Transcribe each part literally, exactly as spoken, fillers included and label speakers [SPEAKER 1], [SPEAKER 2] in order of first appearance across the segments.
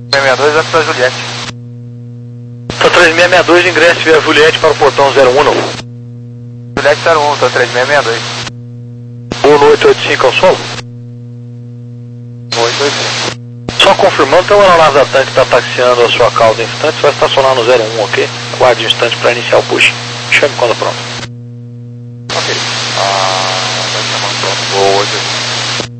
[SPEAKER 1] três seis dois é para Juliette.
[SPEAKER 2] Tá três seis seis dois, ingresso via Juliette para o portão zero um, não.
[SPEAKER 1] Juliette zero um, tá três seis seis dois.
[SPEAKER 2] Voo no oito oito cinco ao solo?
[SPEAKER 1] oito oito cinco.
[SPEAKER 2] Só confirmando, tem uma aeronave da TAM que está taxiando a sua cauda em instantes, vai estacionar no zero um, ok? Aguarde um instante para iniciar o push. Chame quando pronto.
[SPEAKER 1] Ok. Ah, vai chamar pronto. Voo oito oito cinco.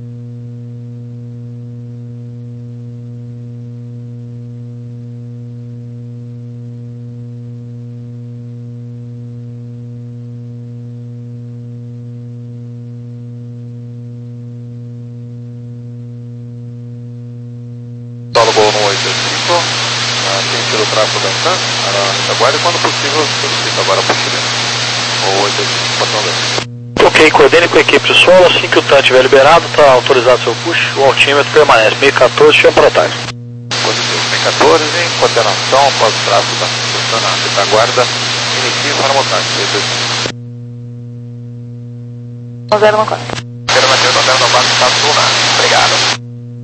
[SPEAKER 1] Solo voo no oito oito cinco, uh, sentido tráfego da TAM, aguarde quando possível, solicito agora push dentro. Voo oito oito cinco, portão dentro.
[SPEAKER 2] Ok, coordene com a equipe de solo, assim que o TAM estiver liberado, está autorizado seu push, o altímetro permanece. meio quatorze, chama para tarde.
[SPEAKER 1] Positivo, meio quatorze, coordenação, após o tráfego da funcionando, retaguarda, inicio para montagem, oito oito cinco.
[SPEAKER 3] zero um quatro.
[SPEAKER 1] Quero manter o zero um quatro, está lunar. Obrigado.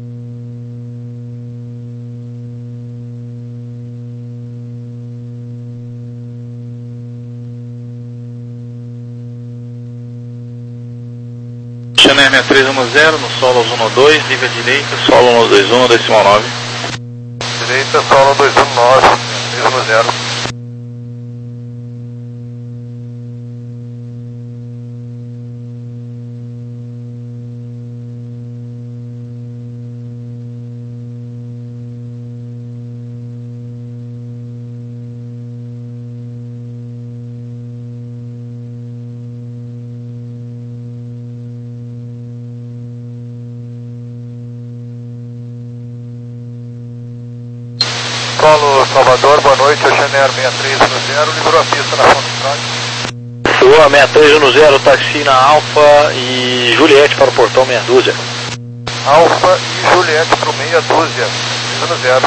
[SPEAKER 2] Channel seis três um zero, no solo um dois, liga direita, solo um dois um, decimal nove.
[SPEAKER 1] Direita, solo dois um nove, três um zero. Solo Salvador, boa noite, Oceaner seis três um zero, liberou a pista na fonte de
[SPEAKER 2] Rua seis três um zero, taxi na Alfa e Juliette para o portão meia dúzia.
[SPEAKER 1] Alfa e Juliette para o meia dúzia, três um zero.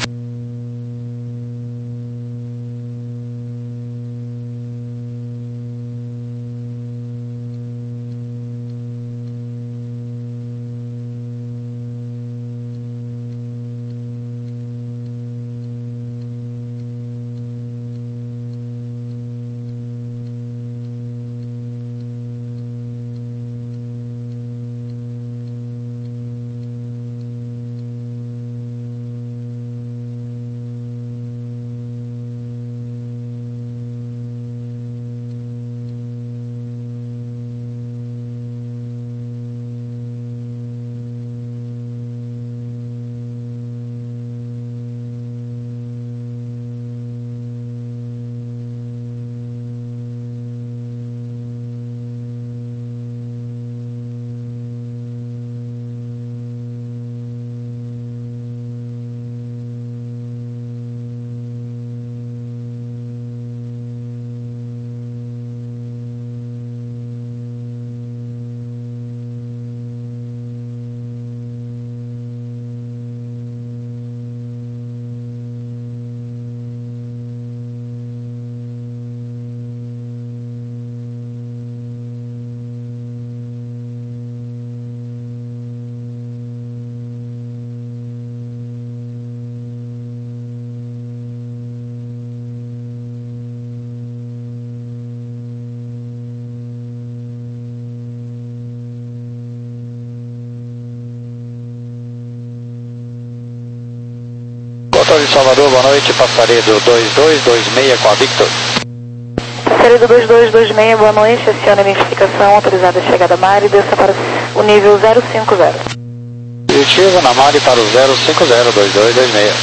[SPEAKER 2] Controle de Salvador, boa noite, Passaredo dois dois dois seis com a Victor.
[SPEAKER 3] Passaredo dois dois dois seis, boa noite, aciona a identificação, autorizada a chegada Mari, desça para o nível zero cinco zero.
[SPEAKER 2] Positivo na Mari para o zero cinco zero dois dois dois seis.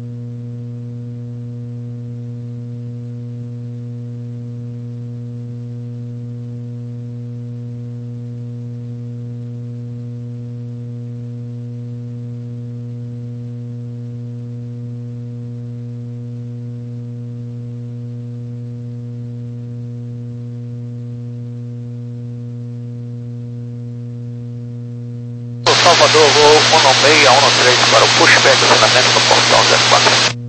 [SPEAKER 1] Salvador, voo um seis um três para o pushback do acionamento do portão zero quatro.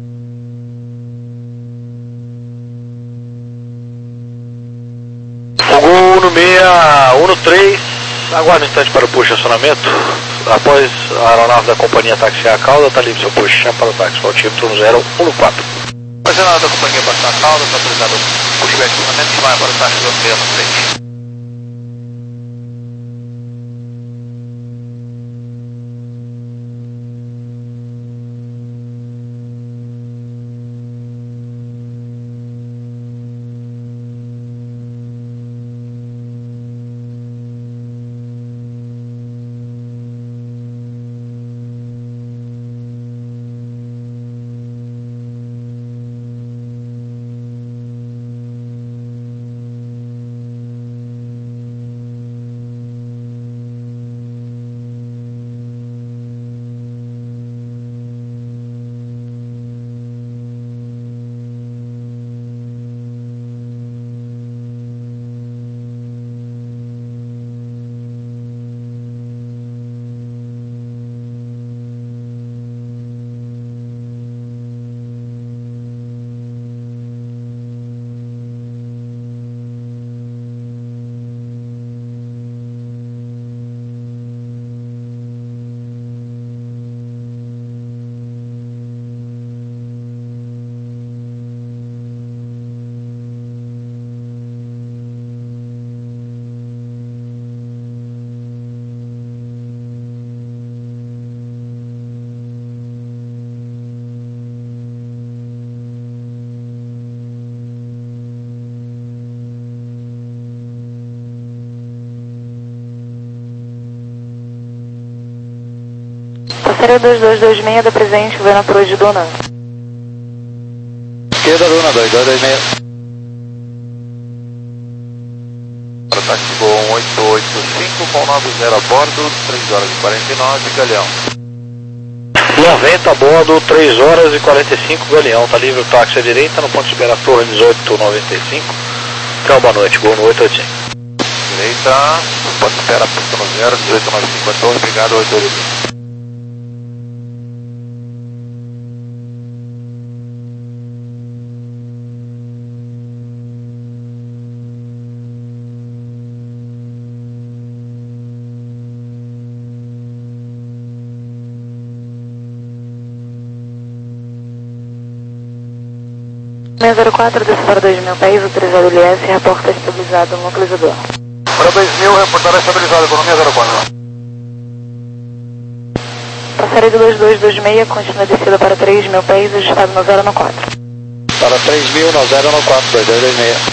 [SPEAKER 2] Fogo um seis um três, aguarde um instante para o push acionamento. após a aeronave da companhia taxiar a cauda, está livre seu posto de chão para o táxi, altímetro zero um quatro.
[SPEAKER 1] A aeronave da companhia passar a cauda, está autorizado o puxar de fundamento, vai para o táxi do meio na frente.
[SPEAKER 3] Passaria dois dois dois seis da presente, Vena Pro de Dona.
[SPEAKER 2] Esquerda, Dona, dois dois dois seis.
[SPEAKER 1] Para o táxi Gol um oito oito cinco com nove zero a bordo, três horas e quarenta e nove, Galeão.
[SPEAKER 2] noventa a bordo, três horas e quarenta e cinco, Galeão. Está livre o táxi à direita, no ponto de espera Torre dezoito noventa e cinco. Então, boa noite, Gol no oito oito cinco.
[SPEAKER 1] Direita, ponto de espera, ponto no zero, dezoito noventa e cinco a Torre, obrigado, oito oito cinco.
[SPEAKER 3] seis zero quatro, desce para dois mil pés, autorizado L S, reporta estabilizado no localizador.
[SPEAKER 1] Para dois mil, reportar estabilizado, economia zero quatro.
[SPEAKER 3] Passaria do dois dois dois seis, continua descida para três mil pés, ajustado no zero no quatro.
[SPEAKER 2] Para três mil, no zero no quatro, dois dois dois seis.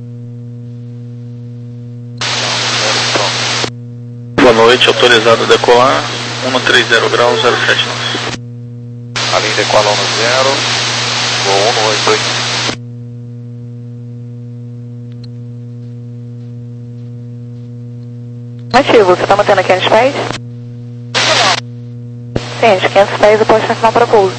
[SPEAKER 2] Boa noite, autorizado a decolar, um três zero grau, zero sete nove.
[SPEAKER 1] A linha decola um no zero, Gol um no oito oito.
[SPEAKER 3] Nativo, você está mantendo quinhentos pés? Sim, de quinhentos pés eu posso confirmar para pouso.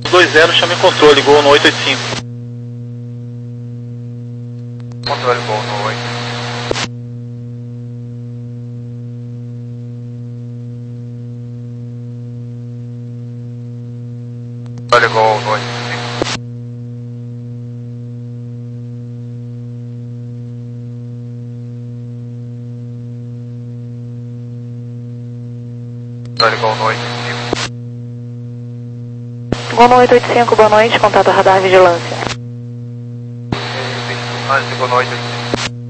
[SPEAKER 2] dois zero, chame controle, gol no oito oito cinco.
[SPEAKER 1] Controle gol no oito. Controle gol no oito cinco. Controle gol no oito cinco.
[SPEAKER 3] Gol no oito oito cinco, boa noite, contato radar vigilância.
[SPEAKER 1] Gol no oito oito cinco.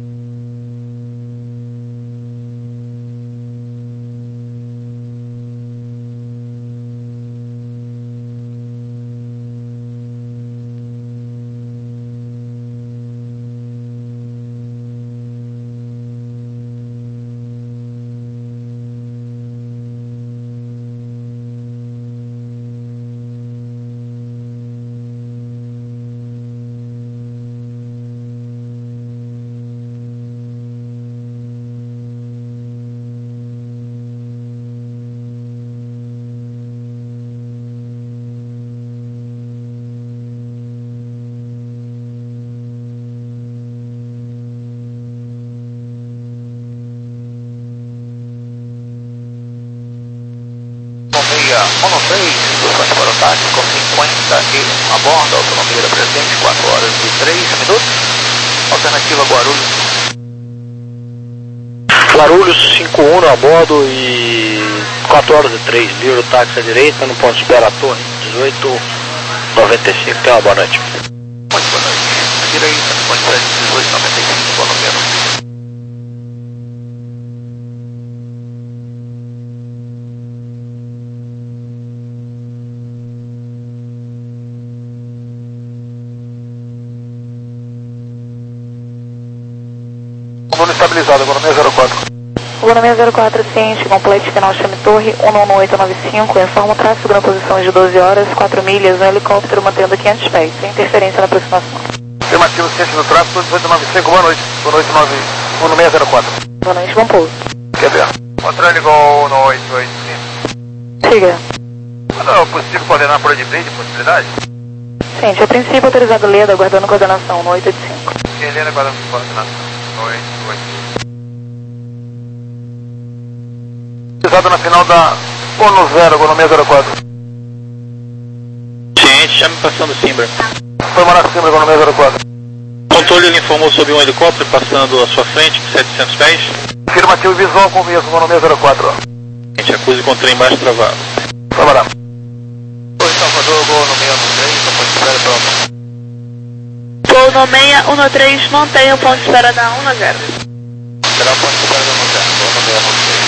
[SPEAKER 2] Mono três, do Front para o táxi, com cinquenta e um a bordo, autonomia da presente, quatro horas e três minutos. Alternativa Guarulhos. Guarulhos cinco um a bordo e quatro horas e três, livre o táxi à direita, no ponto de espera a torre, dezoito noventa e cinco, tem uma boa noite. Muito boa noite. À direita, no ponto de espera dezoito noventa e cinco, boa noite.
[SPEAKER 1] Comando estabilizado, economia zero quatro.
[SPEAKER 3] Economia zero quatro, ciente, complete, final chame torre, um nove oito nove cinco, informa o tráfego na posição de doze horas, quatro milhas, um helicóptero mantendo quinhentos pés, sem interferência na aproximação.
[SPEAKER 1] Afirmativo, ciente no tráfego, dezoito noventa e cinco, boa noite. Boa noite, economia zero quatro.
[SPEAKER 3] Boa noite, bom pouso.
[SPEAKER 1] Quer ver? Controle gol no oito oito cinco.
[SPEAKER 3] Siga.
[SPEAKER 1] Quando é possível coordenar por de brinde, possibilidade?
[SPEAKER 3] Ciente, a princípio autorizado Leda, aguardando coordenação no oito oito cinco.
[SPEAKER 1] Helena, aguardando coordenação. oito oito. Pisado na final da Ono zero, economia zero quatro.
[SPEAKER 2] Ciente, chame passando Simbra.
[SPEAKER 1] Foi Maraca Simbra, economia zero quatro.
[SPEAKER 2] Controle, ele informou sobre um helicóptero passando à sua frente, setecentos pés.
[SPEAKER 1] Afirmativo visual com mesmo, economia zero quatro.
[SPEAKER 2] Ciente, acuse com trem embaixo travado.
[SPEAKER 1] Trabalhar.
[SPEAKER 2] Oi, Salvador, gol no meio no trem, só pode esperar pronto.
[SPEAKER 4] Gol no seis um três, mantenha o ponto de espera da um zero.
[SPEAKER 2] Será o ponto de espera da um zero, gol no meio no trem.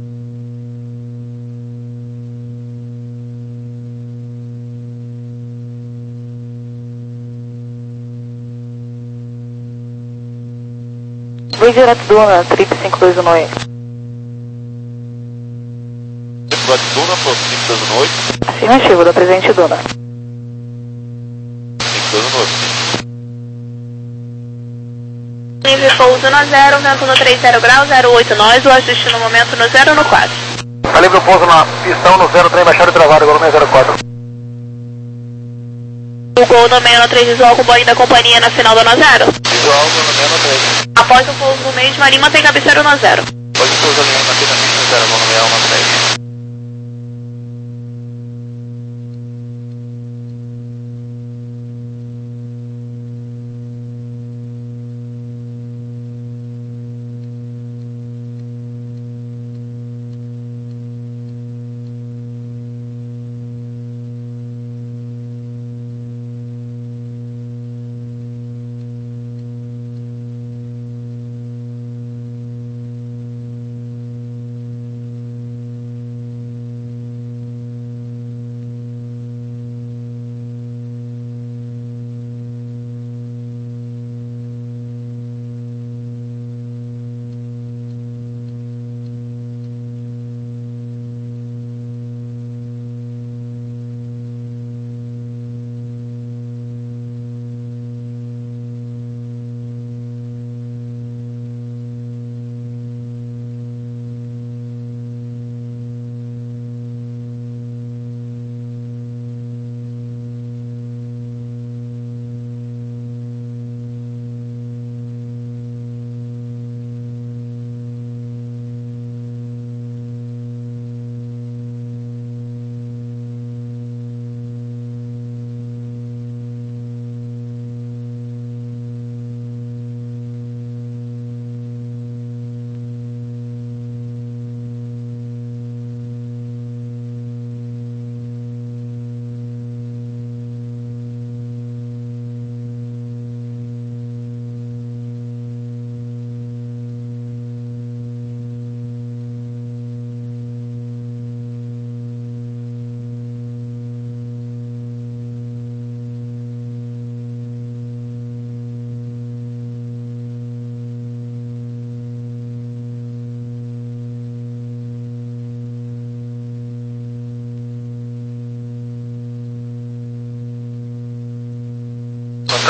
[SPEAKER 3] Vou direto Duna, trip cinco dois um oito.
[SPEAKER 2] Direto Duna, por cinco dois um oito.
[SPEAKER 3] Afirmativo, da presente Duna.
[SPEAKER 2] cinco dois um oito.
[SPEAKER 4] Livre pouso no zero, vento no trinta graus, zero oito nós, o ajuste no momento no zero no quatro.
[SPEAKER 1] Calibre o pouso na pistão no zero, trem baixado e travado, economia zero quatro.
[SPEAKER 4] O gol no seis um três visual com banho da companhia na final do no zero.
[SPEAKER 2] Visual no meio no trem.
[SPEAKER 4] Após o pouso no mesmo, ali mantém cabeceira no zero.
[SPEAKER 2] Pode pouso ali aqui na pista zero, gol no meio no trem.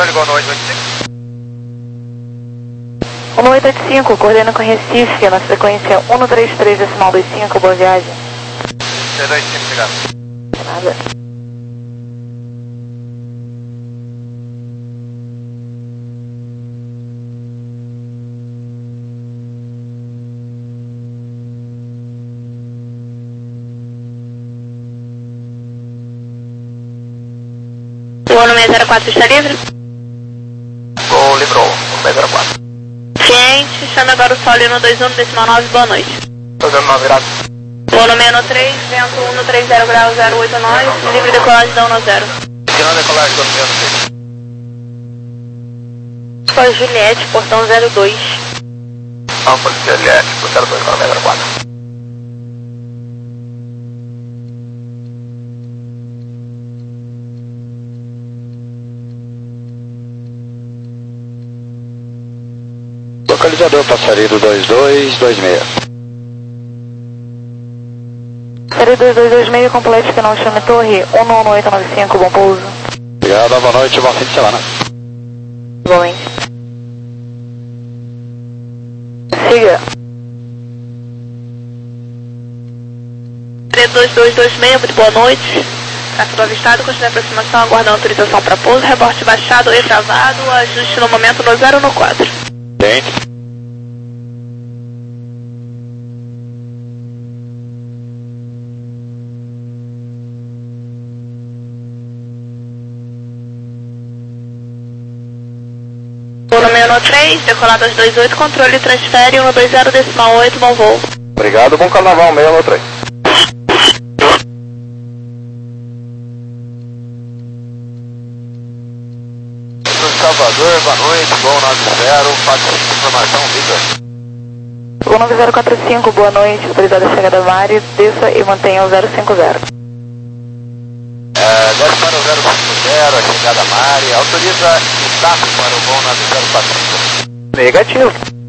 [SPEAKER 1] Controle igual no oito oito cinco.
[SPEAKER 3] um oito oito cinco, coordena com Recife, na sequência um um três três, decimal dois cinco, boa viagem.
[SPEAKER 1] C dois cinco, obrigado.
[SPEAKER 3] Nada.
[SPEAKER 4] O ano seis zero quatro está livre?
[SPEAKER 1] Gol, livrou, seis zero quatro.
[SPEAKER 4] Ciente, chame agora o Solino dois um, decimal nove, boa noite.
[SPEAKER 1] Fazendo nove virado.
[SPEAKER 4] O ano seis três, vento um três zero graus zero oito nove, livre decolagem da um zero.
[SPEAKER 1] Seguindo decolagem do menos seis.
[SPEAKER 4] Foi Juliette, portão zero dois.
[SPEAKER 1] Alfa Juliette, zero dois, seis zero quatro.
[SPEAKER 2] Localizador passarinho dois dois dois seis.
[SPEAKER 3] Série dois dois dois seis, complete que não chame torre, um um oito nove cinco, bom pouso.
[SPEAKER 2] Obrigado, boa noite, bom fim de semana.
[SPEAKER 3] Igualmente. Siga.
[SPEAKER 4] Série dois dois dois seis, muito boa noite. Tráfego avistado, continue a aproximação, aguardando autorização para pouso, reporte baixado e travado, ajuste no momento no zero no quatro.
[SPEAKER 2] Dentro.
[SPEAKER 4] Voo no três, decolado às dois oito, controle transfere um dois zero, decimal oito, bom voo.
[SPEAKER 2] Obrigado, bom carnaval, seis um três.
[SPEAKER 1] Salvador, boa noite, Gol nove zero, faça informação, liga.
[SPEAKER 3] Gol nove zero quatro cinco, boa noite, autorizada a chegada Mari, desça e mantenha o zero cinco zero.
[SPEAKER 1] É, desce para o zero cinco zero, a chegada Mari, autoriza status para o Gol nove zero quatro cinco.
[SPEAKER 2] Negativo.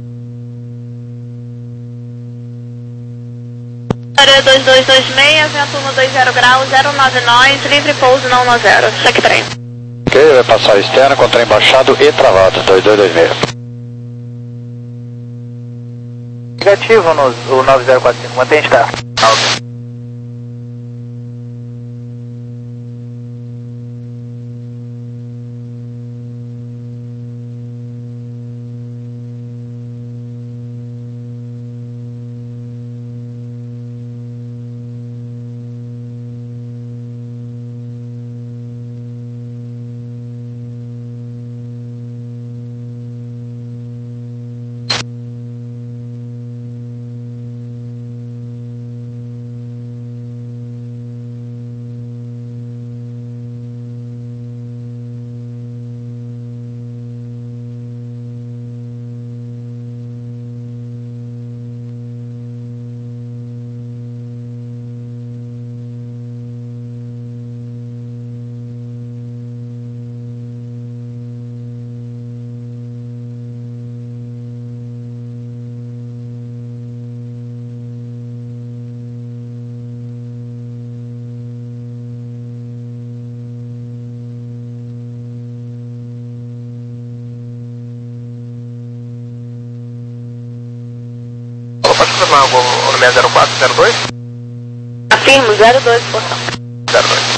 [SPEAKER 4] Área dois dois dois seis, vento um dois zero graus zero nove nove, livre pouso não no zero, cheque trem.
[SPEAKER 2] Ok, vai passar externo com trem baixado e travado, dois dois dois seis.
[SPEAKER 5] Negativo no o nove zero quatro cinco, mantém estar.
[SPEAKER 1] Ah, ok. O seis zero quatro zero dois?
[SPEAKER 4] Afirmo, zero dois, portão.
[SPEAKER 1] zero dois.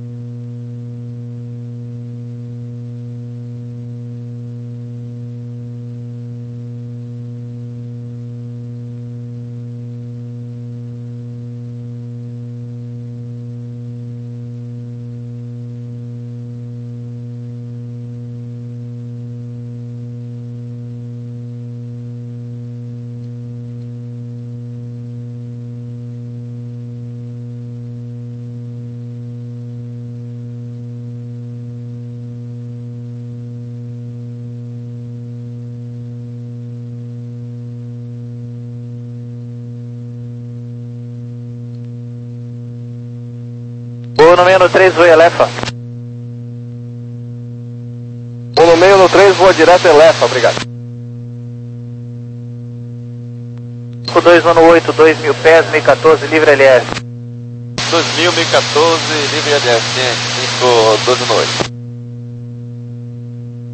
[SPEAKER 5] O no meio três, voa Elefa.
[SPEAKER 2] O no meio no três, voa direto Elefa, obrigado.
[SPEAKER 5] O dois um oito, dois mil pés, mil e quatorze, livre L S.
[SPEAKER 1] dois mil, mil e quatorze, livre L S, cinco, doze no oito.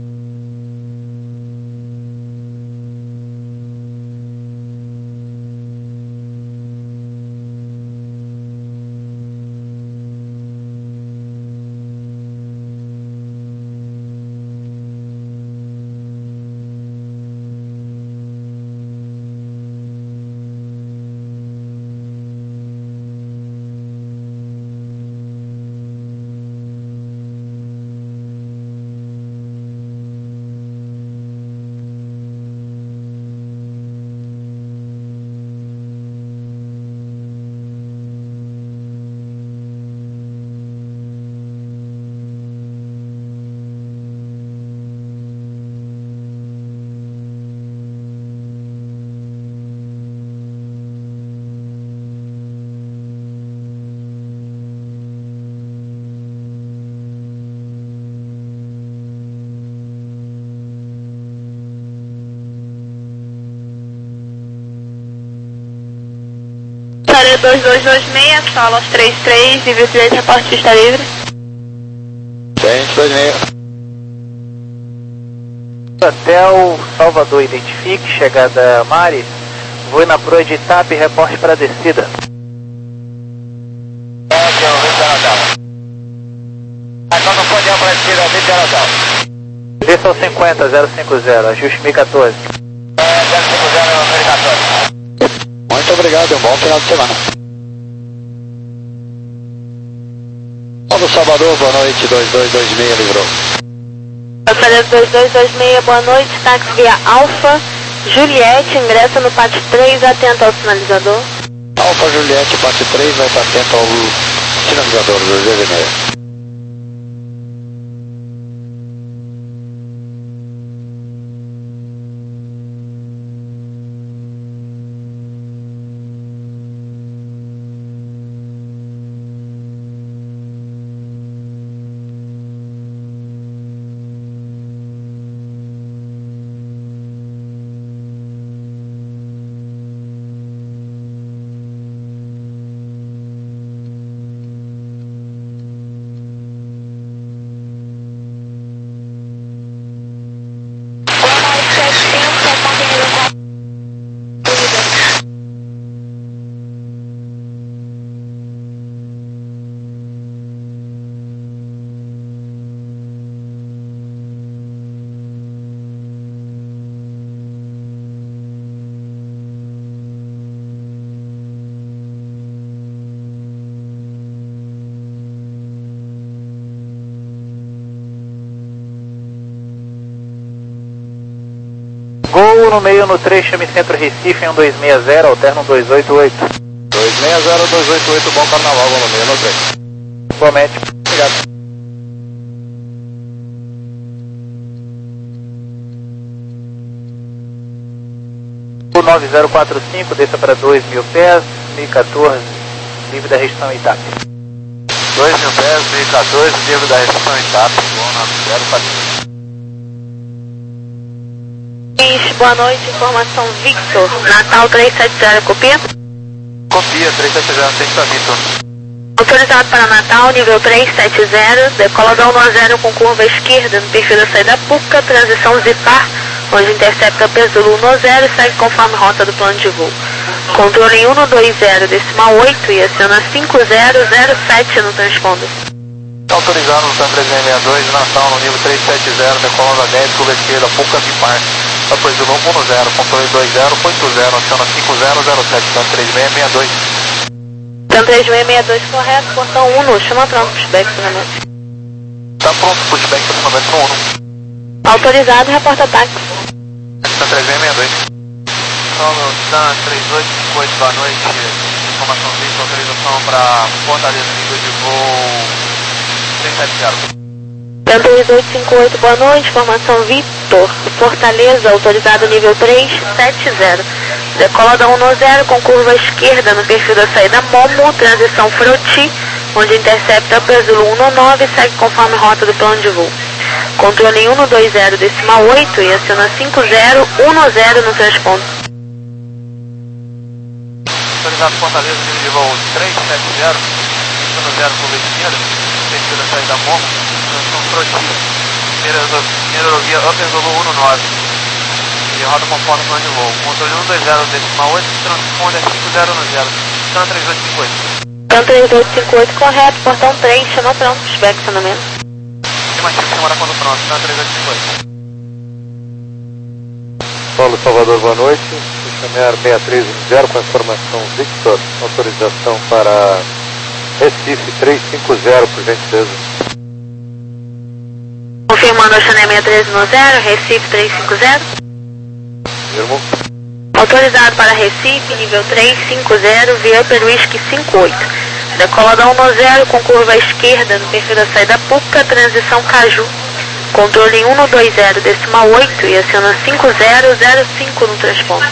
[SPEAKER 4] Portaria dois dois dois seis, sala três três, nível direito, reporte está livre.
[SPEAKER 2] Frente dois seis.
[SPEAKER 5] Hotel Salvador, identifique, chegada Mari, vou na proa de Itap, reporte para a descida.
[SPEAKER 2] É, que eu vi pela tela. Então não pode ir para a descida, eu vi pela tela.
[SPEAKER 5] Desça ao cinquenta, zero cinco zero, ajuste mil e quatorze.
[SPEAKER 2] É, zero cinco zero, mil e quatorze. Muito obrigado, um bom final de semana. Salve Salvador, boa noite, dois dois dois seis, livrou.
[SPEAKER 4] Portaria dois dois dois seis, boa noite, táxi via Alfa, Juliette, ingressa no pátio três, atento ao sinalizador.
[SPEAKER 2] Alfa Juliette, pátio três, vai estar atento ao sinalizador do G V seis.
[SPEAKER 5] Gol no meio no trecho, chame centro Recife em um dois seis zero, alterno um dois oito oito.
[SPEAKER 1] dois seis zero, dois oito oito, bom carnaval, gol no meio no trecho.
[SPEAKER 5] Igualmente.
[SPEAKER 1] Obrigado.
[SPEAKER 5] O nove zero quatro cinco, desça para dois mil pés, mil e quatorze, livre da restrição Itap.
[SPEAKER 1] dois mil pés, mil e quatorze, livre da restrição Itap, gol nove zero quatro cinco.
[SPEAKER 4] Boa noite, informação Victor, Natal três sete zero, copia?
[SPEAKER 1] Copia, três sete zero, atento a Victor.
[SPEAKER 4] Autorizado para Natal, nível três sete zero, decola da um a zero com curva esquerda no perfil da saída Puca, transição Zipar, onde intercepta Pesulo um a zero e segue conforme rota do plano de voo. Controle em um dois zero, decimal oito e aciona cinco zero zero sete no transponder.
[SPEAKER 1] Autorizado no TAM três seis seis dois, Natal no nível três sete zero, decola da dez, curva esquerda, Puca Zipar. Depois do novo um zero, controle dois zero, oito zero, aciona cinco zero zero sete, TAM três seis seis dois.
[SPEAKER 4] TAM três seis seis dois correto, portão um, chama pronto, pushback finalmente.
[SPEAKER 1] Tá pronto, pushback aproximadamente no um.
[SPEAKER 4] Autorizado, reporta ataque.
[SPEAKER 1] TAM três seis seis dois. Solo TAM três oito cinco oito, boa noite. Informação vídeo, autorização para Fortaleza, nível de voo três sete zero.
[SPEAKER 4] TAM três oito cinco oito, boa noite, informação Vitor, Fortaleza, autorizado nível três sete zero. Decola da um a zero com curva esquerda no perfil da saída Momo, transição Froti, onde intercepta Pesulo um nove e segue conforme rota do plano de voo. Controle em um dois zero, decimal oito e aciona cinco zero um zero no transponder.
[SPEAKER 1] Autorizado Fortaleza, nível de voo três sete zero, um zero curva esquerda, perfil da saída Momo, transição Froti, primeira rodovia Pesulo um nove. E roda conforme o plano de voo. Controle um dois zero, decimal oito, transponder cinco zero um zero. TAM três oito cinco oito.
[SPEAKER 4] TAM três oito cinco oito, correto, portão três, chama pronto, pushback acionamento.
[SPEAKER 1] Estimativo, chamada quando pronto, TAM três oito cinco oito.
[SPEAKER 6] Paulo Salvador, boa noite. Chamar seis três um zero com a informação Victor, autorização para Recife três cinco zero, por gentileza.
[SPEAKER 4] Confirmando o Chanel seis três um zero, Recife três cinco zero.
[SPEAKER 6] Firmo.
[SPEAKER 4] Autorizado para Recife, nível três cinco zero, via Peruísque cinco oito. Decola da um a zero com curva à esquerda no perfil da saída Puca, transição Caju. Controle em um dois zero, decimal oito e aciona cinco zero zero cinco no transponder.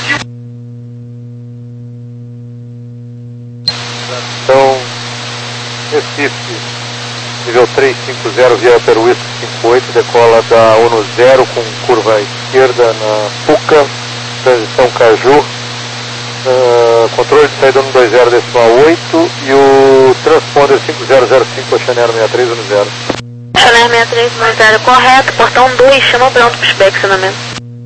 [SPEAKER 6] Então, Recife, nível três cinco zero, via Peruísque cinco oito, decola da um a zero com curva à esquerda na Puca, transição Caju. Uh, Uh, controle de saída um dois zero decimal oito e o transponder cinco zero zero cinco, Ocean Air sessenta e três um zero.
[SPEAKER 4] Ocean Air sessenta e três um zero, correto, portão dois, chama pronto para inspecionamento.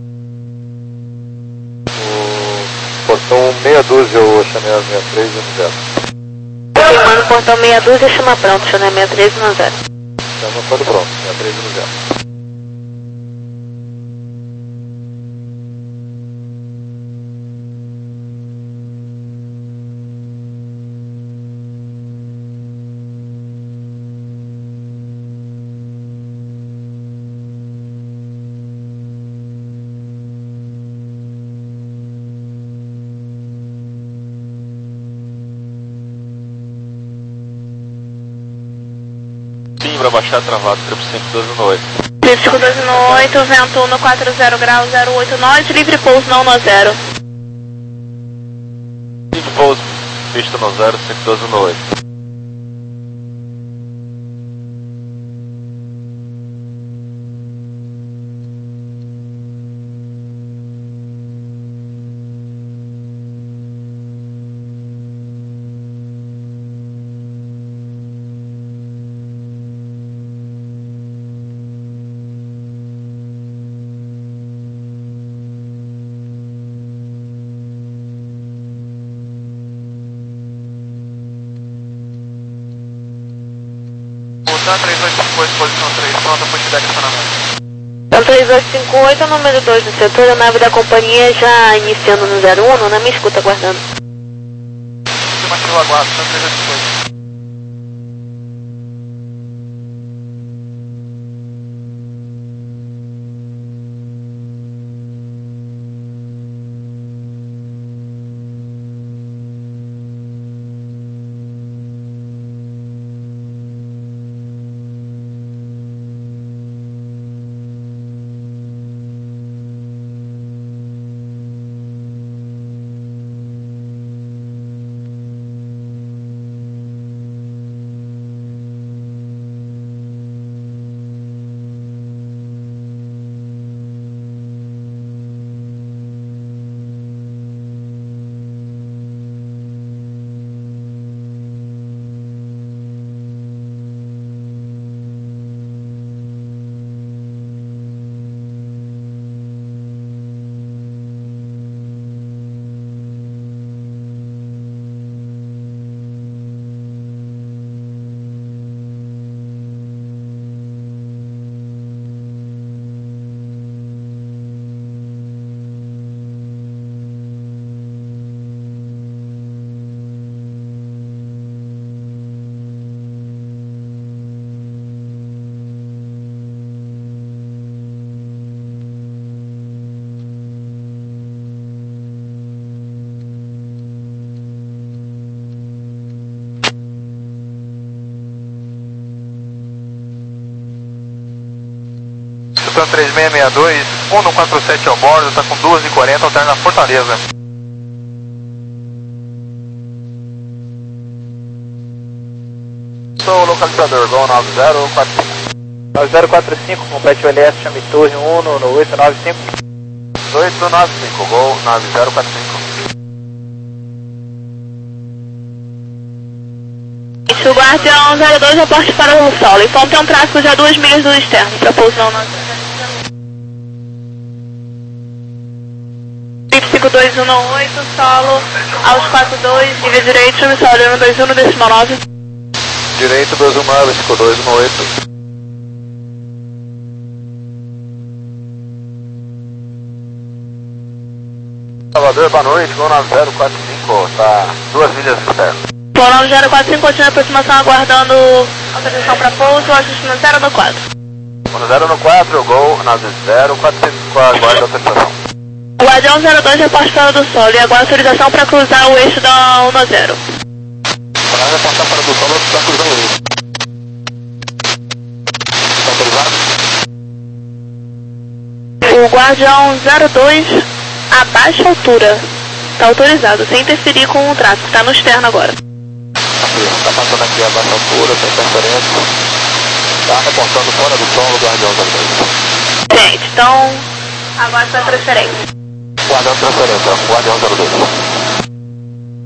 [SPEAKER 6] O portão meia dúzia, o Ocean Air sessenta e três um zero.
[SPEAKER 4] Confirmando portão meia dúzia, chama pronto, Ocean Air sessenta e três um zero.
[SPEAKER 6] Chama quando pronto, sessenta e três um zero.
[SPEAKER 1] Para baixar travado, triplo cinco doze no oito.
[SPEAKER 4] triplo cinco doze no oito, vento no quatro zero graus zero oito nós, livre pouso não no zero.
[SPEAKER 1] Livre pouso, pista no zero, cinco doze no oito. três oito cinco oito, posição três, pronta para te dar acionamento.
[SPEAKER 4] três oito cinco oito, número dois do setor, a nave da companhia já iniciando no zero um, na minha escuta, aguardando.
[SPEAKER 1] Afirmativo, aguardo, três oito cinco oito. três seis seis dois, um no quatro sete ao bordo, está com duas e quarenta, alterna Fortaleza. Sou o localizador, Gol nove zero quatro cinco.
[SPEAKER 5] nove zero quatro cinco, complete o L S, chame torre um no oito nove cinco.
[SPEAKER 1] oito nove cinco, Gol nove zero quatro cinco.
[SPEAKER 4] O Guardião zero dois, reporte para o solo. Então tem um tráfego já duas milhas do externo, para pouso não no zero. cinco dois um no oito, solo aos quatro dois, nível direito, chame solo um dois um no decimal nove.
[SPEAKER 1] Direito dois um nove, cinco dois um no oito. Salvador, boa noite, Gol nove zero quatro cinco, tá duas milhas do externo.
[SPEAKER 4] Polão zero quatro cinco, continua a aproximação aguardando autorização para pouso, ajuste no zero no quatro.
[SPEAKER 1] No zero no quatro, Gol nove zero quatro cinco, aguarda a autorização.
[SPEAKER 4] Guardião zero dois, reporte para o do solo e aguarda autorização para cruzar o eixo da um no zero.
[SPEAKER 1] Para reportar para o do solo, está cruzando o eixo. Está autorizado?
[SPEAKER 4] O Guardião zero dois, a baixa altura, está autorizado, sem interferir com o tráfego, está no externo agora.
[SPEAKER 1] Está passando aqui a baixa altura, sem interferência. Está reportando fora do solo, Guardião zero dois.
[SPEAKER 4] Gente, então, agora está a transferência.
[SPEAKER 1] Guardião transferência, Guardião zero dois.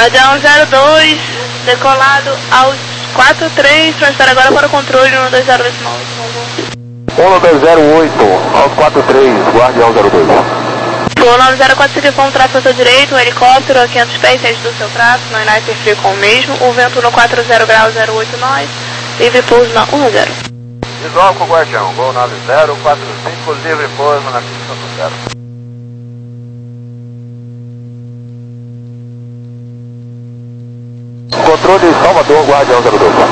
[SPEAKER 4] Guardião zero dois, decolado aos quatro três, transfere agora para o controle um dois zero oito nove.
[SPEAKER 6] um dois zero oito, aos quatro três, Guardião zero dois.
[SPEAKER 4] O nove zero quatro seguiu com o tráfego à sua direita, um helicóptero a quinhentos pés, sede do seu traço, não irá interferir com o mesmo. O vento no quatro zero graus zero oito nós, livre pouso na um zero.
[SPEAKER 1] Visual com o Guardião, Gol nove zero quatro cinco, livre pouso na pista um zero.
[SPEAKER 6] Controle Salvador, Guardião zero dois.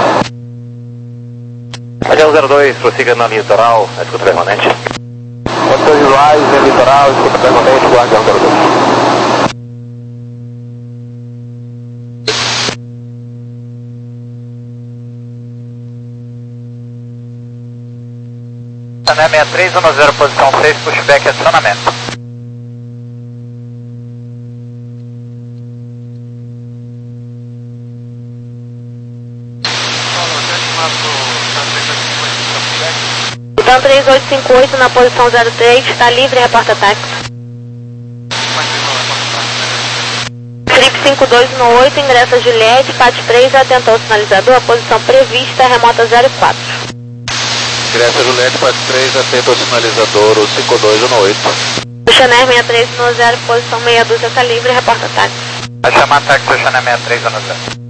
[SPEAKER 6] Guardião zero dois, prossiga na litoral, na escuta permanente. Controles visuais, no litoral, escuta permanente, Guardião zero dois.
[SPEAKER 1] Sané sessenta e três, um zero, posição seis, pushback, acionamento.
[SPEAKER 4] Então três oito cinco oito na posição zero três, está livre, reporta táxi. Trip cinco dois um oito, ingressa Juliette, P A T três, atenta ao sinalizador, a posição prevista, remota zero quatro.
[SPEAKER 6] Ingressa Juliette, P A T três, atenta ao sinalizador, o cinco dois um oito.
[SPEAKER 4] Chané sessenta e três um zero, posição meia dúzia, está livre, reporta táxi.
[SPEAKER 1] Vai chamar táxi do Chané sessenta e três um zero.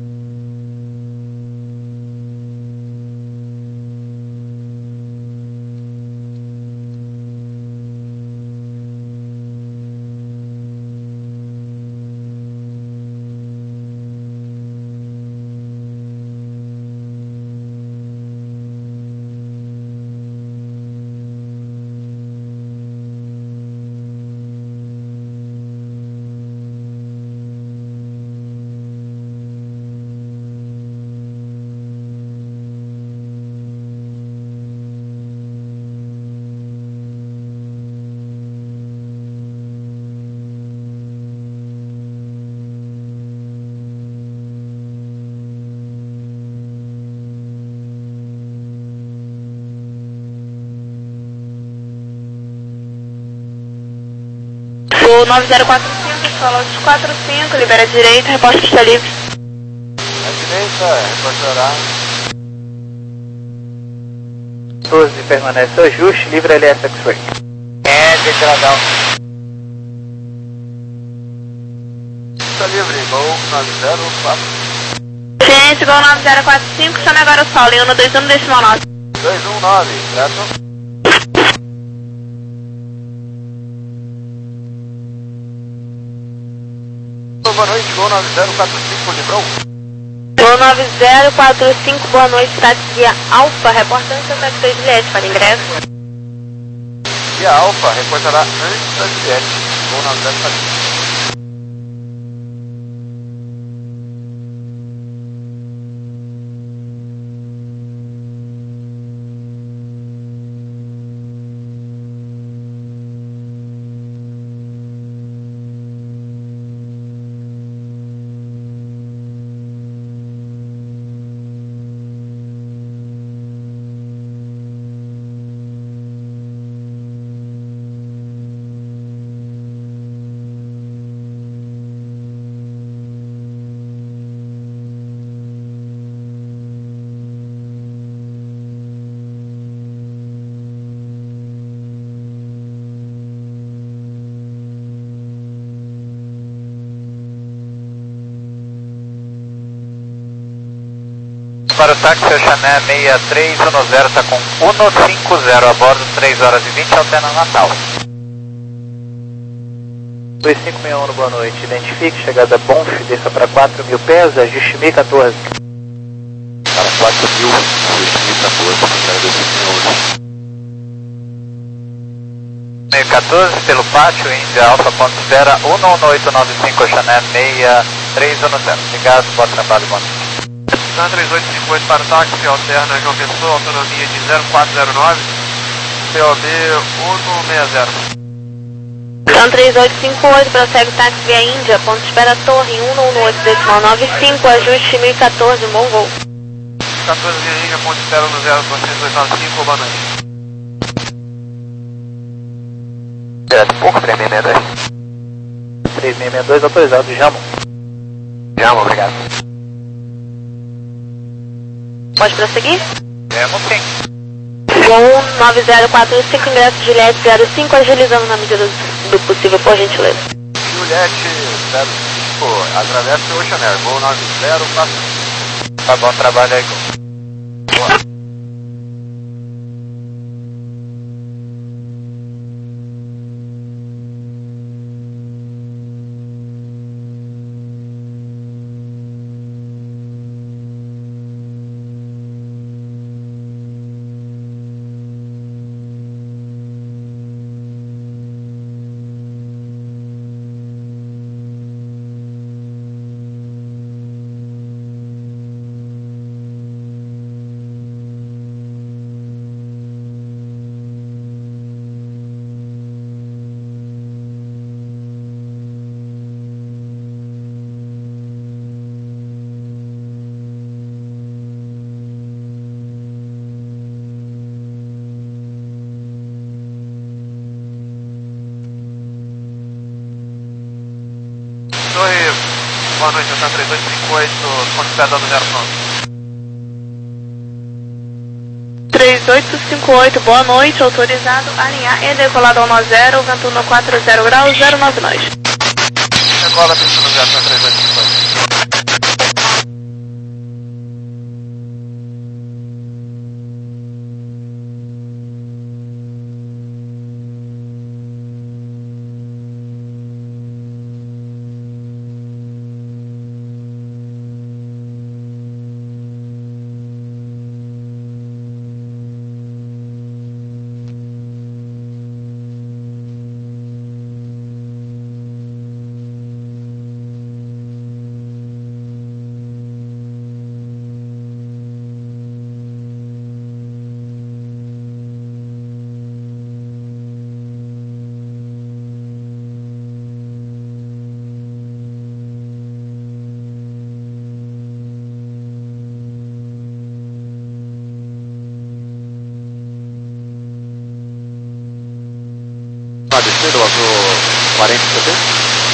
[SPEAKER 4] O nove zero quatro cinco, solo quatro cinco, libera a direita, reporte pista livre.
[SPEAKER 1] À direita, reporte horário.
[SPEAKER 5] doze permanece ajuste, livre L S X-Ray.
[SPEAKER 1] É, degradão. Pista livre, Gol nove zero quatro.
[SPEAKER 4] Ciência, Gol nove zero quatro cinco, chame agora o solo em um dois um decimal nove.
[SPEAKER 1] dois um nove, certo? Boa noite, Gol nove zero quatro cinco, livrou.
[SPEAKER 4] Gol nove zero quatro cinco, boa noite, táxi guia Alfa, reportando seu táxi da Juliette para ingresso.
[SPEAKER 1] Guia Alfa, reportará antes da Juliette, Gol nove zero quatro cinco. Para o táxi, o Chané sessenta e três um zero está com um cinco zero a bordo, três horas e vinte, altena Natal.
[SPEAKER 5] dois cinco seis um, boa noite. Identifique, chegada Bonf, desça para quatro mil pés, ajuste mil e quatorze.
[SPEAKER 6] Para quatro mil, ajuste mil e quatorze, para dois cinco
[SPEAKER 1] mil e quatorze, pelo pátio, Índia Alfa Ponto Zero, um um oito nove cinco, Chané sessenta e três um zero. Obrigado, bom trabalho, bom dia. três oito cinco oito para o táxi, alterna João Pessoa, autonomia de zero quatro zero nove, P O B um seis zero.
[SPEAKER 4] Então três oito cinco oito, prossegue táxi via Índia, ponto de espera Torre, um um oito decimal nove cinco, ajuste mil e quatorze, bom voo.
[SPEAKER 1] quatorze via Índia, ponto de espera no zero dois nove cinco, boa noite.
[SPEAKER 6] Direto pouco, três seis seis dois.
[SPEAKER 5] três seis seis dois, autorizado, Jamon.
[SPEAKER 1] Chama, obrigado.
[SPEAKER 4] Pode prosseguir?
[SPEAKER 1] É, sim.
[SPEAKER 4] Voo nove zero quatro cinco, ingresso Juliette zero cinco, agilizando na medida do possível, por gentileza.
[SPEAKER 1] Juliette zero cinco, atravessa o Ocean Air, voo nove zero quatro cinco. Tá bom, trabalho aí. Boa. Torre, boa noite, Santa três dois cinco oito, considerado no zero nove.
[SPEAKER 4] três oito cinco oito, boa noite, autorizado, alinhar e decolado ao nove zero, vento no quatro zero graus, zero nove nós.
[SPEAKER 1] Decola, pista no zero, Santa três dois cinco oito.
[SPEAKER 6] Descida, o azul quarenta C T.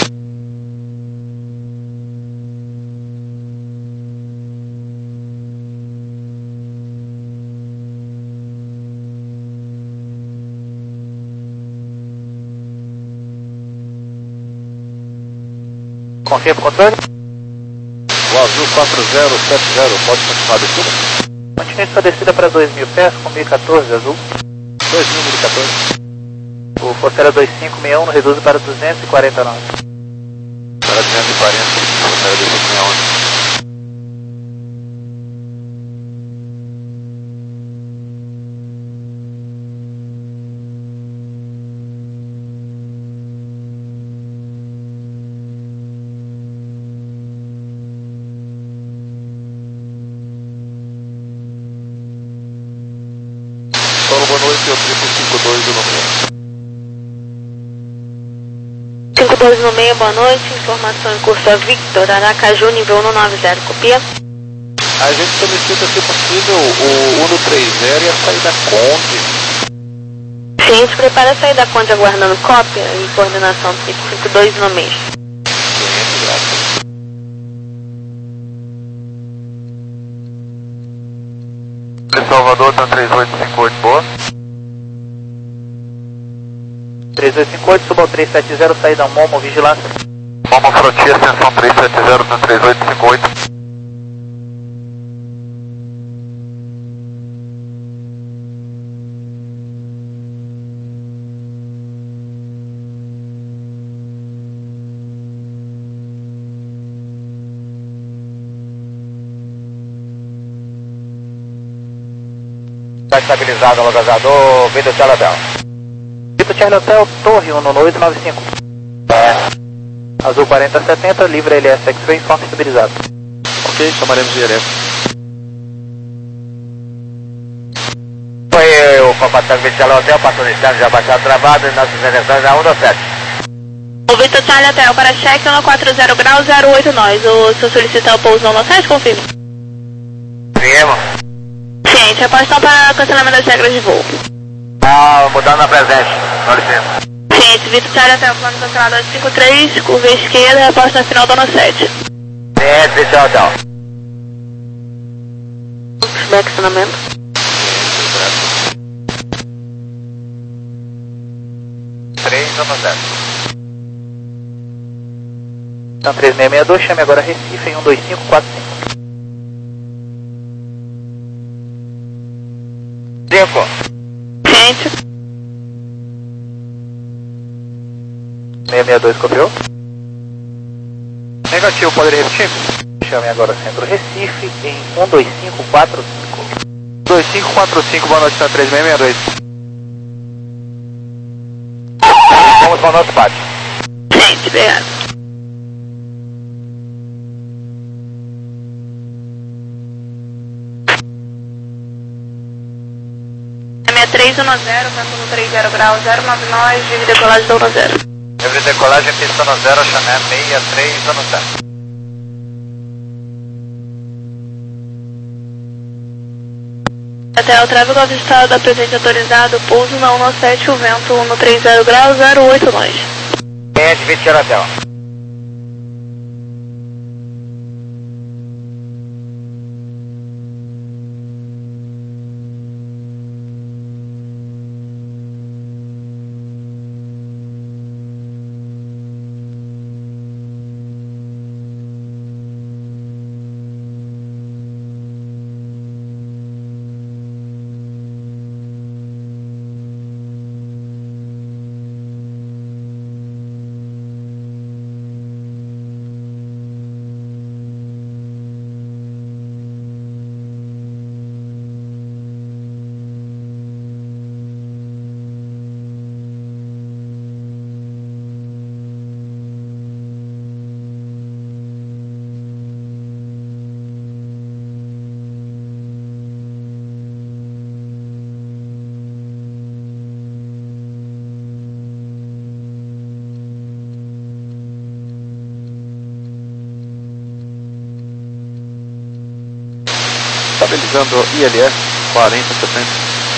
[SPEAKER 5] Confirma o controle.
[SPEAKER 6] O azul quatro zero sete zero, pode continuar a descida?
[SPEAKER 5] Continue sua descida para dois mil pés com mil e quatorze, azul.
[SPEAKER 6] dois mil e quatorze.
[SPEAKER 5] O Fortera dois cinco seis um reduz para duzentos e quarenta e nove.
[SPEAKER 6] Para duzentos e quarenta, Fortera dois cinco seis um. Paulo, boa noite, eu triplo cinco dois do número.
[SPEAKER 4] cinco dois no meio, boa noite, informação em curso a Victor, Aracaju, nível um nove zero, copia.
[SPEAKER 6] A gente solicita, se possível, o Uno três zero e a saída Conde.
[SPEAKER 4] Sim, a gente prepara a saída Conde aguardando cópia e coordenação cinco dois no meio.
[SPEAKER 6] Excelente, graças.
[SPEAKER 1] Salvador, Santa três oito cinco oito, boa.
[SPEAKER 5] três oito cinco oito, suba ao três sete zero, saída Momo, vigilância.
[SPEAKER 1] Momo Frontier, ascensão três sete zero, Santa três oito cinco oito.
[SPEAKER 2] Está estabilizado o localizador, Vitor Charlie Hotel.
[SPEAKER 5] Vitor Charlie Hotel, Torre um oito nove cinco.
[SPEAKER 2] É.
[SPEAKER 5] Azul quarenta setenta, livre L S X-Ray, informe estabilizado.
[SPEAKER 6] Ok, chamaremos o I R F.
[SPEAKER 2] Foi o comandante Vitor Charlie Hotel, passou no instante, já baixado travado e nossas direções é um dois sete.
[SPEAKER 4] O Vitor Charlie Hotel para cheque no quatro zero graus, zero oito nós. O senhor solicitar o pouso no site, confirma.
[SPEAKER 2] Viemos.
[SPEAKER 4] Ciente, apostam para cancelamento das regras de voo.
[SPEAKER 2] Ah, mudando a presente, com licença.
[SPEAKER 4] Ciente, Vitor Charlie Hotel, plano cancelado às cinco três, curva esquerda, aposta na final do ano sete.
[SPEAKER 2] É, Oficial hotel.
[SPEAKER 4] Estacionamento.
[SPEAKER 1] três, zona zero.
[SPEAKER 5] Então três seis seis dois, chame agora Recife em um dois cinco quatro cinco.
[SPEAKER 2] Cinco.
[SPEAKER 4] Gente.
[SPEAKER 5] seis seis dois, copiou? Negativo, pode repetir? Chame agora Centro Recife em um dois cinco quatro cinco.
[SPEAKER 1] dois cinco quatro cinco, boa noite, tá três seis seis dois.
[SPEAKER 2] Vamos para o nosso pátio.
[SPEAKER 4] Gente, obrigado. sessenta e três zero, vento no trinta graus, zero nove nove, livre decolagem da um zero.
[SPEAKER 2] Livre decolagem, pista no zero, Chané sessenta e três, zona zero.
[SPEAKER 4] Até o tráfego avistado da presente autorizado, pouso na um sete, o vento no trinta graus, zero oito nós.
[SPEAKER 2] Cliente, vinte hotel.
[SPEAKER 6] Estabilizando I L S quarenta setenta.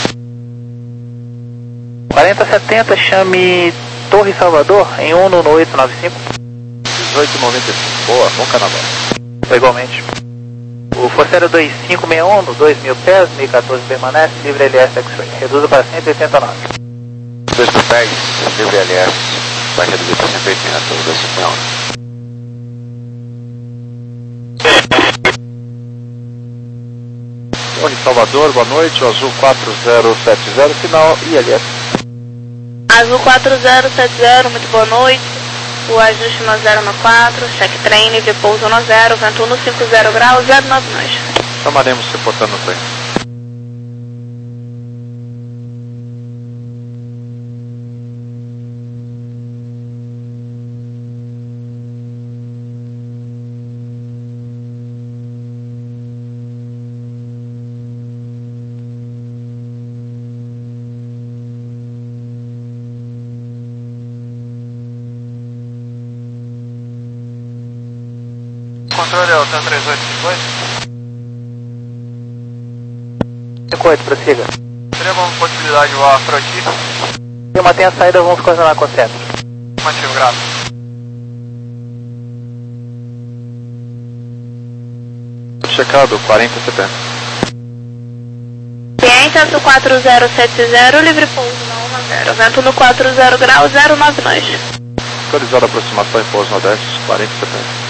[SPEAKER 5] quarenta setenta, chame Torre Salvador em um oito nove cinco.
[SPEAKER 6] dezoito noventa e cinco. Boa, bom carnaval.
[SPEAKER 5] Igualmente. O Forceiro dois cinco seis um, no dois mil pés, mil e quatorze permanece, livre L S X-Ray. Reduza para cento e oitenta e nove.
[SPEAKER 6] dois mil pés, livre L S. Vai reduzir para cento e oitenta, dois cinco um. Torre Salvador, boa noite, o Azul quatro zero sete zero, final I L S.
[SPEAKER 4] Azul quatro zero sete zero, muito boa noite. O ajuste no zero no quatro, check trem, livre pouso no zero, vento no cinquenta graus, zero nove nós.
[SPEAKER 6] Chamaremos reportando o trem.
[SPEAKER 1] Controle é o cento e trinta e oito cinquenta e oito.
[SPEAKER 5] cinquenta e oito, prossiga.
[SPEAKER 1] Teria alguma possibilidade de voar por aqui?
[SPEAKER 5] Se mantém a saída, vamos coordenar com o centro.
[SPEAKER 1] Mantivo, grato.
[SPEAKER 6] Checado quarenta setenta.
[SPEAKER 4] Cliente Azul quatro zero sete zero, livre pouso na um zero, vento no quarenta graus, zero nove nós.
[SPEAKER 6] Autorizada a aproximação em pouso Nordeste, quarenta setenta.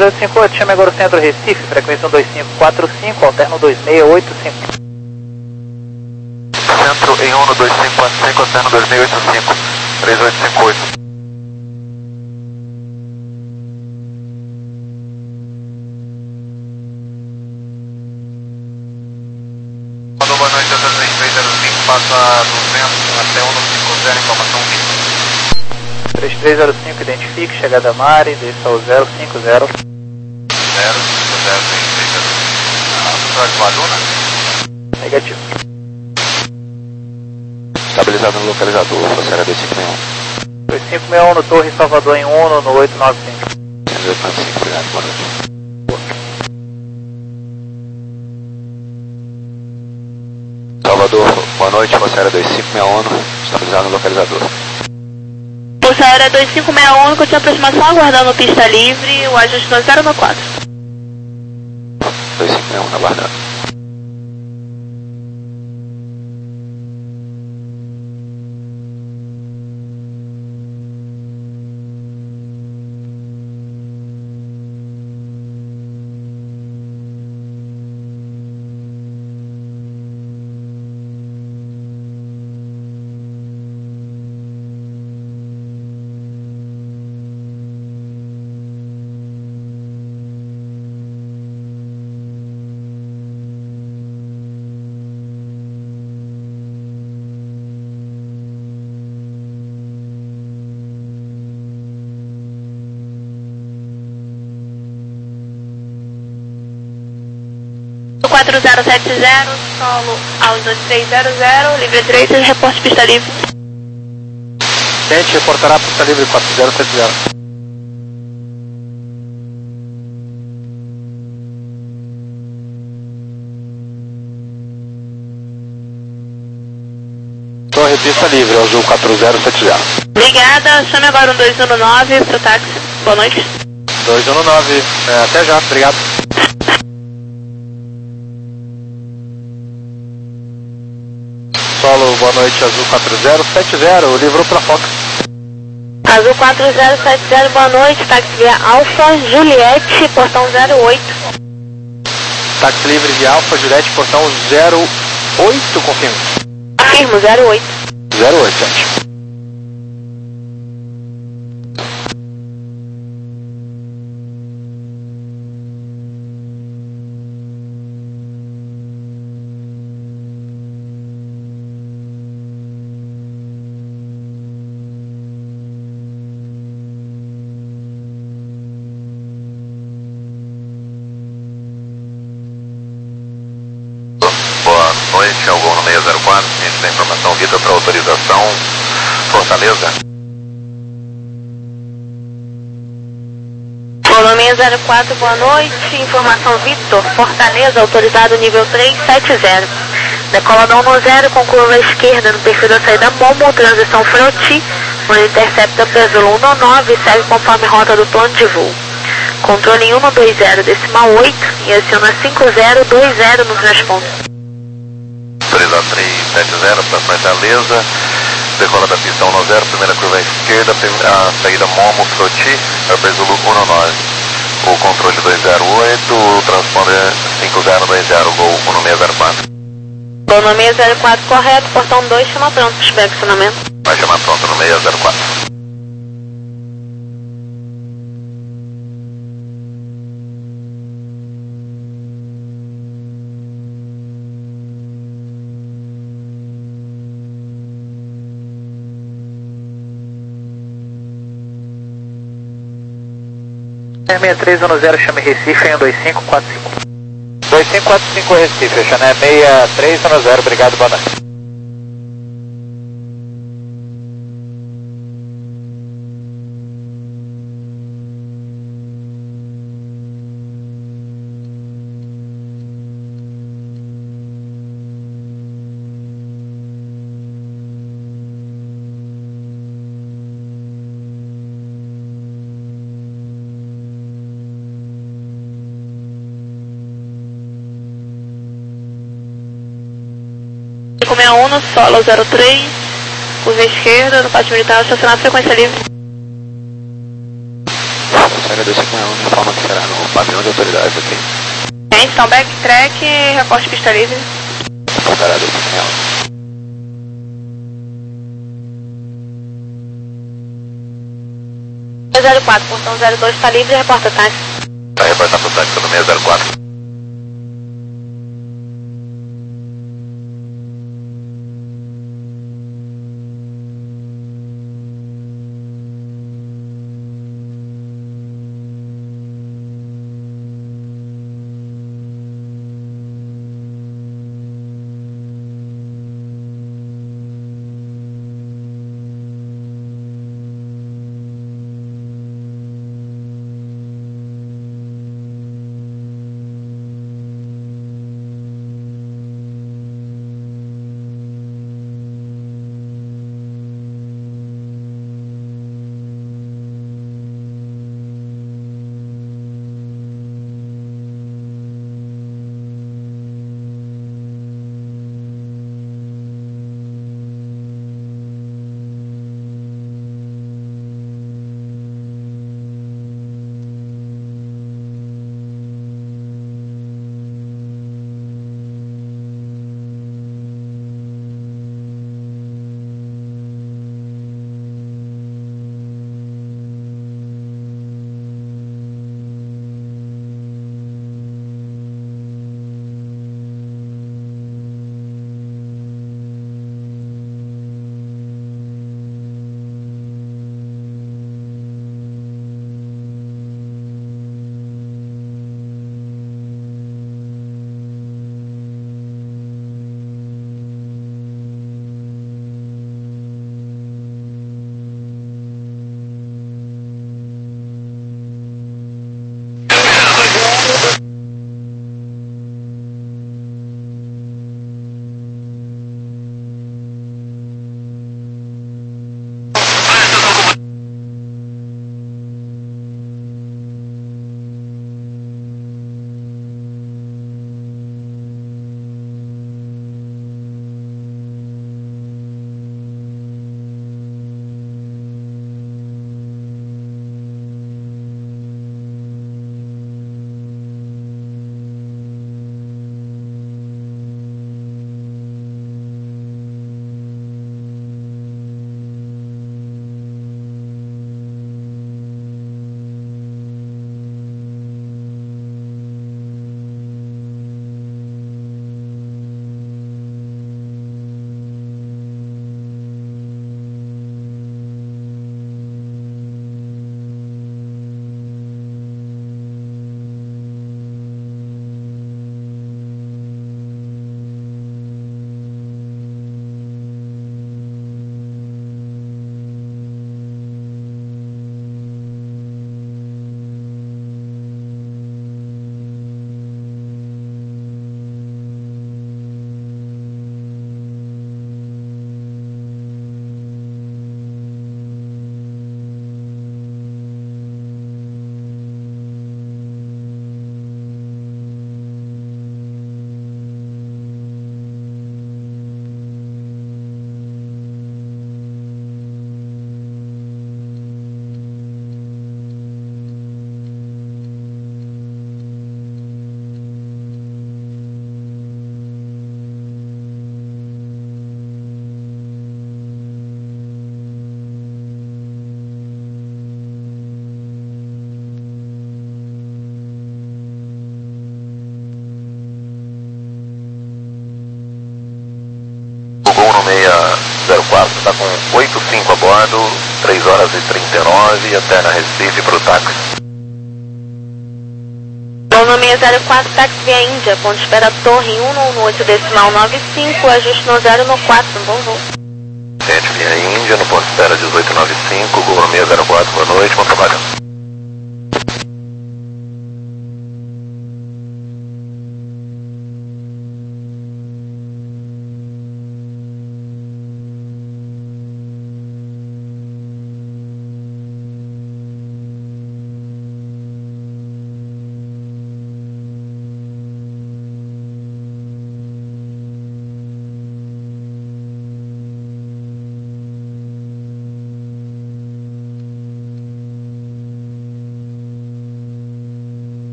[SPEAKER 5] três oito cinco oito, chame agora o centro Recife, frequência um dois cinco quatro cinco, alterno dois seis oito cinco.
[SPEAKER 1] Centro em um dois cinco quatro cinco, alterno dois seis oito cinco, três oito cinco oito. Mandou boa noite, três zero cinco, passa duzentos até um cinco zero, informação vinte.
[SPEAKER 5] três três zero cinco, identifique, chegada a Mari, desça ao zero cinco zero.
[SPEAKER 1] zero cinco zero, identifica. Com a Luna?
[SPEAKER 5] Negativo.
[SPEAKER 2] Estabilizado no localizador, Forceira dois cinco seis um.
[SPEAKER 5] dois cinco seis um no Torre Salvador em Uno, no oito nove cinco.
[SPEAKER 2] oito nove cinco, obrigado, boa noite. Salvador, boa noite, Forceira dois cinco seis um, estabilizado no localizador.
[SPEAKER 4] Força Aérea dois cinco seis um, continua aproximação, aguardando pista livre, o ajuste no zero no quatro.
[SPEAKER 2] dois cinco seis um, aguardando.
[SPEAKER 4] quatro zero sete zero, solo aos dois três zero zero, livre três, reporte pista livre.
[SPEAKER 6] Gente, reportará pista livre quatro zero sete zero. Torre pista livre, azul quatro zero sete zero.
[SPEAKER 4] Obrigada, chame agora um dois um nove pro táxi. Boa noite.
[SPEAKER 6] dois um nove, é, até já, obrigado. Solo, boa noite, azul quatro zero sete zero, livrou para Fox.
[SPEAKER 4] Azul quatro zero sete zero, boa noite, táxi via Alfa Juliette, portão zero oito.
[SPEAKER 6] Táxi livre de Alfa Juliette, portão zero oito, confirmo.
[SPEAKER 4] Afirmo, zero oito.
[SPEAKER 6] zero oito, gente.
[SPEAKER 1] Boa noite, é o Gol no seis zero quatro, ciência da informação, Vitor para autorização, Fortaleza.
[SPEAKER 4] Volume zero quatro, boa noite, informação Vitor, Fortaleza, autorizado nível três sete zero. Decoladão no zero com curva esquerda no perfil da saída Momo, transição Froti, onde intercepta peso um nove, segue conforme rota do plano de voo. Controle em um dois zero, decimal oito e aciona cinco zero dois zero no transponder.
[SPEAKER 1] três A três sete zero para Fortaleza, decola da pista um zero, primeira curva à esquerda, a saída Momo, Froti, peso um nove. O controle dois zero oito, o transponder cinco zero dois zero, Gol um seis zero quatro.
[SPEAKER 4] Gol no seis zero quatro, correto, portão dois, chama pronto, espera acionamento.
[SPEAKER 1] Vai chamar pronto no seis zero quatro.
[SPEAKER 5] seis três um zero, chame Recife em um dois cinco quatro cinco.
[SPEAKER 6] dois cinco quatro cinco Recife, Chané seis três um zero, obrigado, boa noite.
[SPEAKER 4] cinco seis um no solo zero três, curva esquerda, no pátio militar, estacionar frequência livre.
[SPEAKER 7] Fortaleza dois cinco um, me informa que será no pavilhão de autoridades aqui.
[SPEAKER 4] Então, backtrack e reporte pista livre.
[SPEAKER 7] Fortaleza dois cinco um.
[SPEAKER 4] zero quatro, portão zero dois está livre, reporta táxi.
[SPEAKER 2] Tá reportado o táxi no seis zero quatro. seis zero quatro, está com oito cinco a bordo, três horas e trinta e nove, até na Recife para o táxi.
[SPEAKER 4] Voo seis zero quatro, táxi via Índia, ponto de espera Torre um um oito decimal nove cinco, ajuste no zero no quatro, bom voo.
[SPEAKER 2] Gente, via Índia, no ponto de espera dezoito nove cinco, Gol seis zero quatro, boa noite, bom trabalho.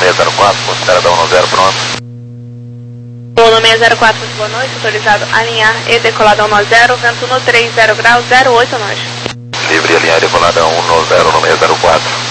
[SPEAKER 7] seis zero quatro, considerado um zero, pronto.
[SPEAKER 4] Voo no seis zero quatro, boa noite, autorizado alinhar e decolada um zero, vento no três zero graus, zero oito nós.
[SPEAKER 7] Livre alinhar e decolada um zero no seis zero quatro.